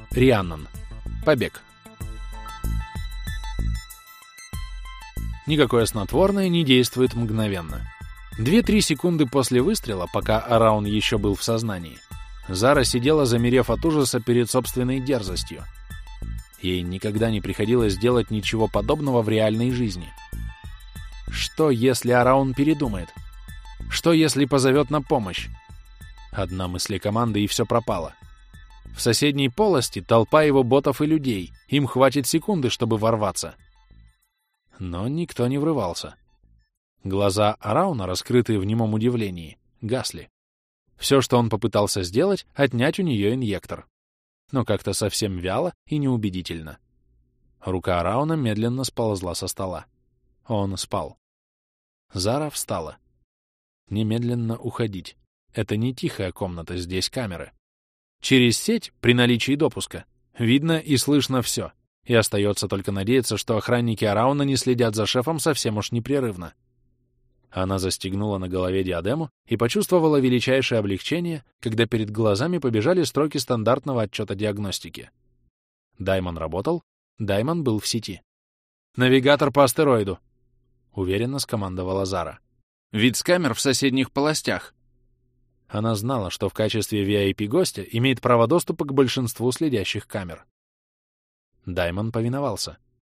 Рианнон. Побег. Никакое снотворное не действует мгновенно. 2-3 секунды после выстрела, пока Араун еще был в сознании, Зара сидела, замерев от ужаса перед собственной дерзостью. Ей никогда не приходилось делать ничего подобного в реальной жизни. Что, если Араун передумает? Что, если позовет на помощь? Одна мысль команды, и все пропало. В соседней полости толпа его ботов и людей. Им хватит секунды, чтобы ворваться. Но никто не врывался. Глаза Арауна, раскрытые в немом удивлении, гасли. Все, что он попытался сделать, отнять у нее инъектор. Но как-то совсем вяло и неубедительно. Рука Арауна медленно сползла со стола. Он спал. Зара встала. Немедленно уходить. Это не тихая комната, здесь камеры. Через сеть, при наличии допуска, видно и слышно все, и остается только надеяться, что охранники Арауна не следят за шефом совсем уж непрерывно. Она застегнула на голове диадему и почувствовала величайшее облегчение, когда перед глазами побежали строки стандартного отчета диагностики. Даймон работал, Даймон был в сети. «Навигатор по астероиду», — уверенно скомандовала Зара. «Вид с камер в соседних полостях». Она знала, что в качестве VIP-гостя имеет право доступа к большинству следящих камер. Даймон повиновался.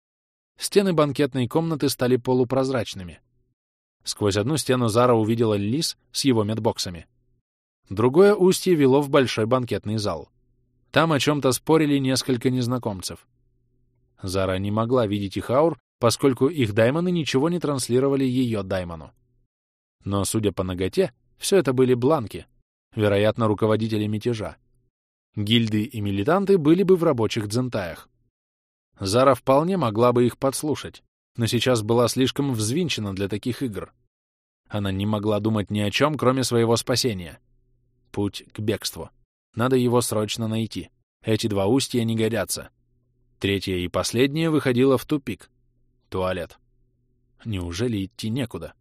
Стены банкетной комнаты стали полупрозрачными. Сквозь одну стену Зара увидела Лис с его медбоксами. Другое устье вело в большой банкетный зал. Там о чем-то спорили несколько незнакомцев. Зара не могла видеть их аур, поскольку их даймоны ничего не транслировали ее даймону. Но, судя по наготе, все это были бланки, вероятно, руководители мятежа. Гильды и милитанты были бы в рабочих дзентаях. Зара вполне могла бы их подслушать, но сейчас была слишком взвинчена для таких игр. Она не могла думать ни о чем, кроме своего спасения. Путь к бегству. Надо его срочно найти. Эти два устья не годятся. Третье и последнее выходило в тупик. Туалет. Неужели идти некуда?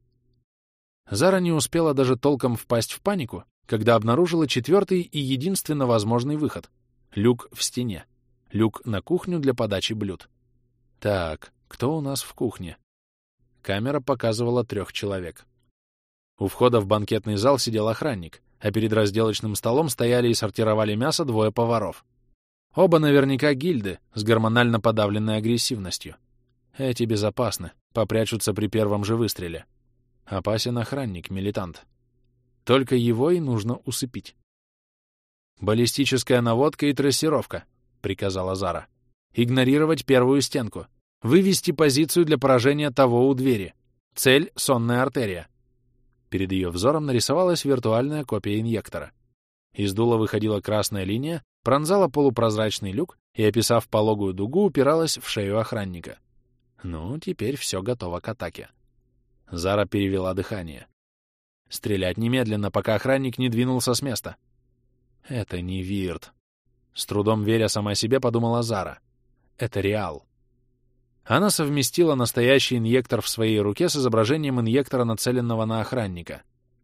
Зара не успела даже толком впасть в панику, когда обнаружила четвертый и единственно возможный выход — люк в стене. Люк на кухню для подачи блюд. Так, кто у нас в кухне? Камера показывала 3 человек. У входа в банкетный зал сидел охранник, а перед разделочным столом стояли и сортировали мясо 2 поваров. Оба наверняка гильды с гормонально подавленной агрессивностью. Эти безопасны, попрячутся при первом же выстреле. Опасен охранник, милитант. Только его и нужно усыпить. «Баллистическая наводка и трассировка», — приказала Зара. «Игнорировать первую стенку. Вывести позицию для поражения того у двери. Цель — сонная артерия». Перед ее взором нарисовалась виртуальная копия инъектора. Из дула выходила красная линия, пронзала полупрозрачный люк и, описав пологую дугу, упиралась в шею охранника. Ну, теперь все готово к атаке. Зара перевела дыхание. Стрелять немедленно, пока охранник не двинулся с места. Это не Вирт. С трудом веря сама себе, подумала Зара. Это реал. Она совместила настоящий инъектор в своей руке с изображением инъектора, нацеленного на охранника.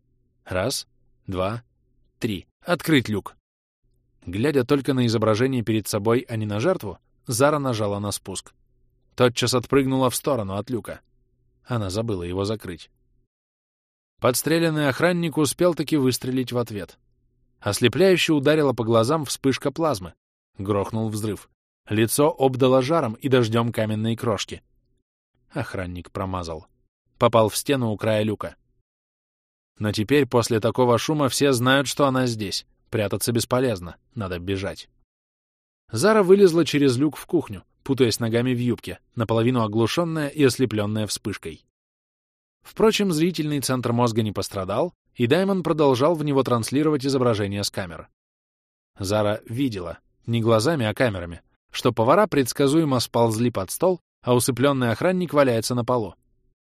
1, 2, 3. Открыть люк. Глядя только на изображение перед собой, а не на жертву, Зара нажала на спуск. Тотчас отпрыгнула в сторону от люка. Она забыла его закрыть. Подстреленный охранник успел таки выстрелить в ответ. Ослепляюще ударила по глазам вспышка плазмы. Грохнул взрыв. Лицо обдало жаром и дождем каменной крошки. Охранник промазал. Попал в стену у края люка. Но теперь, после такого шума, все знают, что она здесь. Прятаться бесполезно. Надо бежать. Зара вылезла через люк в кухню, путаясь ногами в юбке, наполовину оглушенная и ослепленная вспышкой. Впрочем, зрительный центр мозга не пострадал, и Даймон продолжал в него транслировать изображение с камер. Зара видела, не глазами, а камерами, что повара предсказуемо сползли под стол, а усыпленный охранник валяется на полу.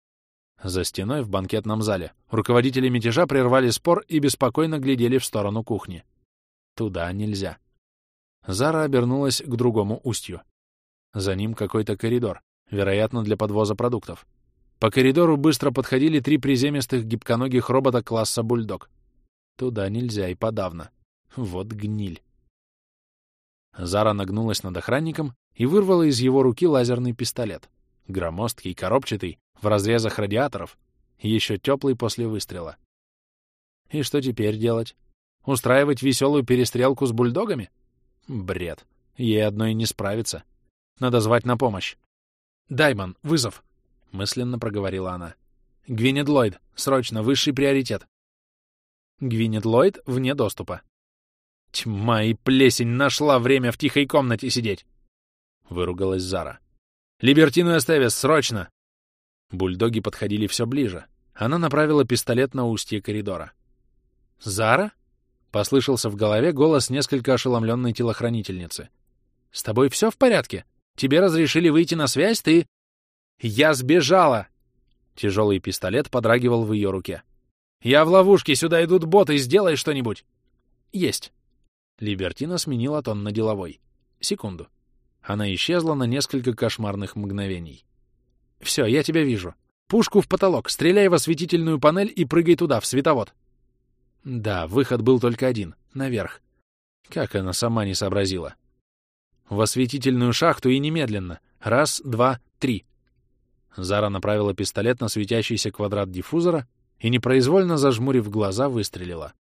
За стеной в банкетном зале руководители мятежа прервали спор и беспокойно глядели в сторону кухни. Туда нельзя. Зара обернулась к другому устью. За ним какой-то коридор, вероятно, для подвоза продуктов. По коридору быстро подходили 3 приземистых гибконогих робота класса «Бульдог». Туда нельзя и подавно. Вот гниль. Зара нагнулась над охранником и вырвала из его руки лазерный пистолет. Громоздкий, коробчатый, в разрезах радиаторов, еще теплый после выстрела. И что теперь делать? Устраивать веселую перестрелку с бульдогами? Бред. Ей одной не справиться. Надо звать на помощь. «Даймон, вызов!» — мысленно проговорила она. «Гвинет Ллойд, срочно, высший приоритет!» Гвинет Ллойд вне доступа. «Тьма и плесень, нашла время в тихой комнате сидеть!» — выругалась Зара. «Либертину Эстевес, срочно!» Бульдоги подходили все ближе. Она направила пистолет на устье коридора. «Зара?» — послышался в голове голос несколько ошеломленной телохранительницы. «С тобой все в порядке? Тебе разрешили выйти на связь, ты...» «Я сбежала!» Тяжелый пистолет подрагивал в ее руке. «Я в ловушке, сюда идут боты, сделай что-нибудь!» «Есть!» Либертина сменила тон на деловой. Секунду. Она исчезла на несколько кошмарных мгновений. «Все, я тебя вижу. Пушку в потолок, стреляй в осветительную панель и прыгай туда, в световод». Да, выход был только один, наверх. Как она сама не сообразила. В осветительную шахту и немедленно. 1, 2, 3. Зара направила пистолет на светящийся квадрат диффузора и, непроизвольно зажмурив глаза, выстрелила.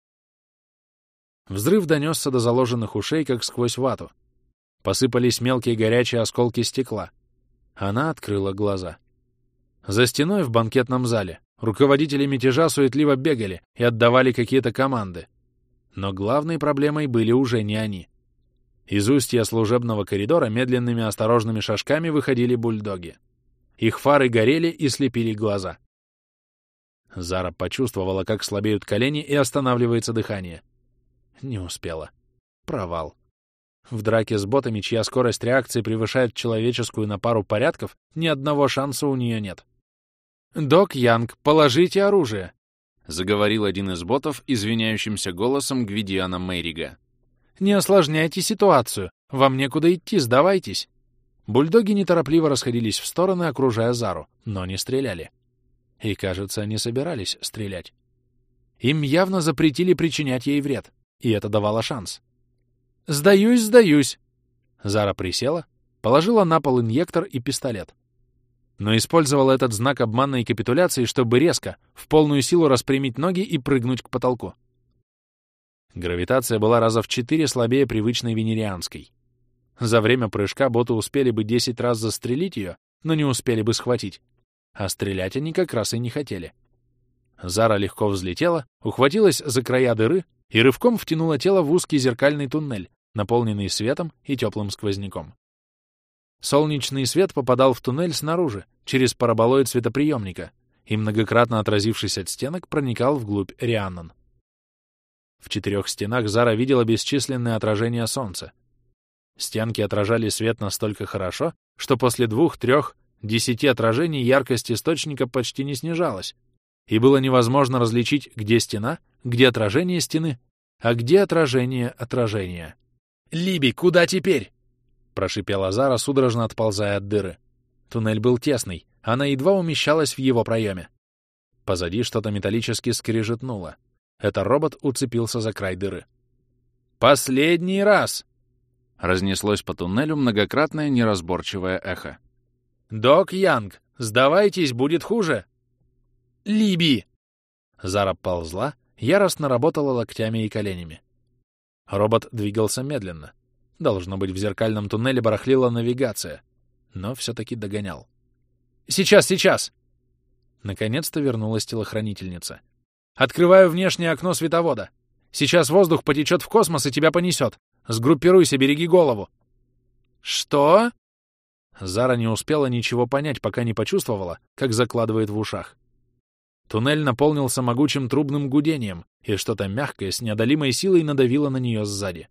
Взрыв донесся до заложенных ушей, как сквозь вату. Посыпались мелкие горячие осколки стекла. Она открыла глаза. За стеной в банкетном зале руководители мятежа суетливо бегали и отдавали какие-то команды. Но главной проблемой были уже не они. Из устья служебного коридора медленными осторожными шажками выходили бульдоги. Их фары горели и слепили глаза. Зара почувствовала, как слабеют колени и останавливается дыхание. Не успела. Провал. В драке с ботами, чья скорость реакции превышает человеческую на пару порядков, ни одного шанса у нее нет. «Док Янг, положите оружие!» — заговорил один из ботов извиняющимся голосом Гвидиана Мэрига. «Не осложняйте ситуацию. Вам некуда идти, сдавайтесь!» Бульдоги неторопливо расходились в стороны, окружая Зару, но не стреляли. И, кажется, не собирались стрелять. Им явно запретили причинять ей вред, и это давало шанс. «Сдаюсь, сдаюсь!» Зара присела, положила на пол инъектор и пистолет. Но использовала этот знак обманной капитуляции, чтобы резко, в полную силу распрямить ноги и прыгнуть к потолку. Гравитация была раза в 4 слабее привычной венерианской. За время прыжка боты успели бы 10 раз застрелить ее, но не успели бы схватить. А стрелять они как раз и не хотели. Зара легко взлетела, ухватилась за края дыры и рывком втянула тело в узкий зеркальный туннель, наполненный светом и теплым сквозняком. Солнечный свет попадал в туннель снаружи, через параболоид светоприемника, и, многократно отразившись от стенок, проникал вглубь Рианнон. В 4 стенах Зара видела бесчисленные отражения солнца. Стенки отражали свет настолько хорошо, что после 2, 3, 10 отражений яркость источника почти не снижалась, и было невозможно различить, где стена, где отражение стены, а где отражение отражения. «Либи, куда теперь?» — прошипела Зара, судорожно отползая от дыры. Туннель был тесный, она едва умещалась в его проеме. Позади что-то металлически скрежетнуло. Это робот уцепился за край дыры. «Последний раз!» — разнеслось по туннелю многократное неразборчивое эхо. «Док Янг, сдавайтесь, будет хуже!» «Либи!» Зара ползла, яростно работала локтями и коленями. Робот двигался медленно. Должно быть, в зеркальном туннеле барахлила навигация, но все-таки догонял. «Сейчас, сейчас!» Наконец-то вернулась телохранительница. «Открываю внешнее окно световода. Сейчас воздух потечет в космос и тебя понесет. Сгруппируйся, береги голову». «Что?» Зара не успела ничего понять, пока не почувствовала, как закладывает в ушах. Туннель наполнился могучим трубным гудением, и что-то мягкое с неодолимой силой надавило на нее сзади.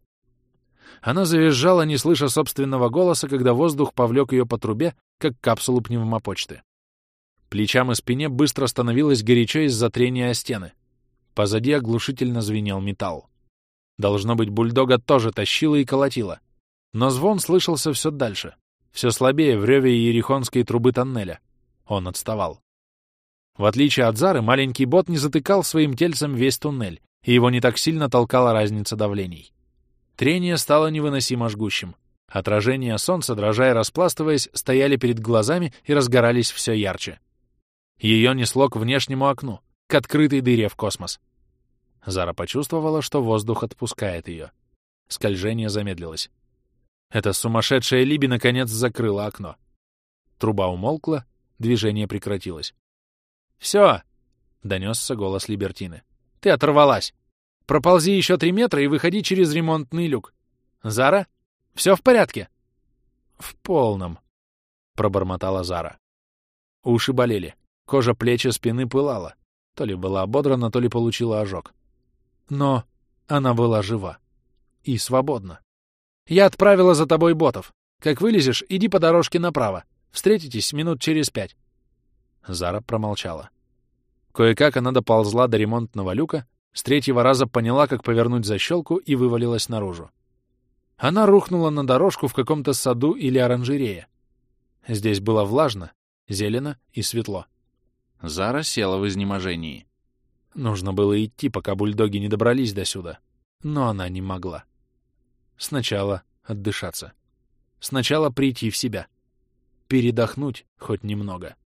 Она завизжала, не слыша собственного голоса, когда воздух повлек ее по трубе, как капсулу пневмопочты. Плечам и спине быстро становилось горячо из-за трения о стены. Позади оглушительно звенел металл. Должно быть, бульдога тоже тащила и колотила. Но звон слышался все дальше, все слабее в реве иерихонской трубы тоннеля. Он отставал. В отличие от Зары, маленький бот не затыкал своим тельцем весь туннель, и его не так сильно толкала разница давлений. Трение стало невыносимо жгущим. Отражения солнца, дрожа и распластываясь, стояли перед глазами и разгорались все ярче. Ее несло к внешнему окну, к открытой дыре в космос. Зара почувствовала, что воздух отпускает ее. Скольжение замедлилось. Эта сумасшедшая Либи наконец закрыла окно. Труба умолкла, движение прекратилось. «Все!» — донесся голос Либертины. «Ты оторвалась! Проползи еще 3 метра и выходи через ремонтный люк. Зара, все в порядке?» «В полном», — пробормотала Зара. Уши болели, кожа плеч и спины пылала. То ли была ободрана, то ли получила ожог. Но она была жива. И свободна. «Я отправила за тобой ботов. Как вылезешь, иди по дорожке направо. Встретитесь минут через 5». Зара промолчала. Кое-как она доползла до ремонтного люка, с 3-го раза поняла, как повернуть защелку, и вывалилась наружу. Она рухнула на дорожку в каком-то саду или оранжерее. Здесь было влажно, зелено и светло. Зара села в изнеможении. Нужно было идти, пока бульдоги не добрались досюда. Но она не могла. Сначала отдышаться. Сначала прийти в себя. Передохнуть хоть немного.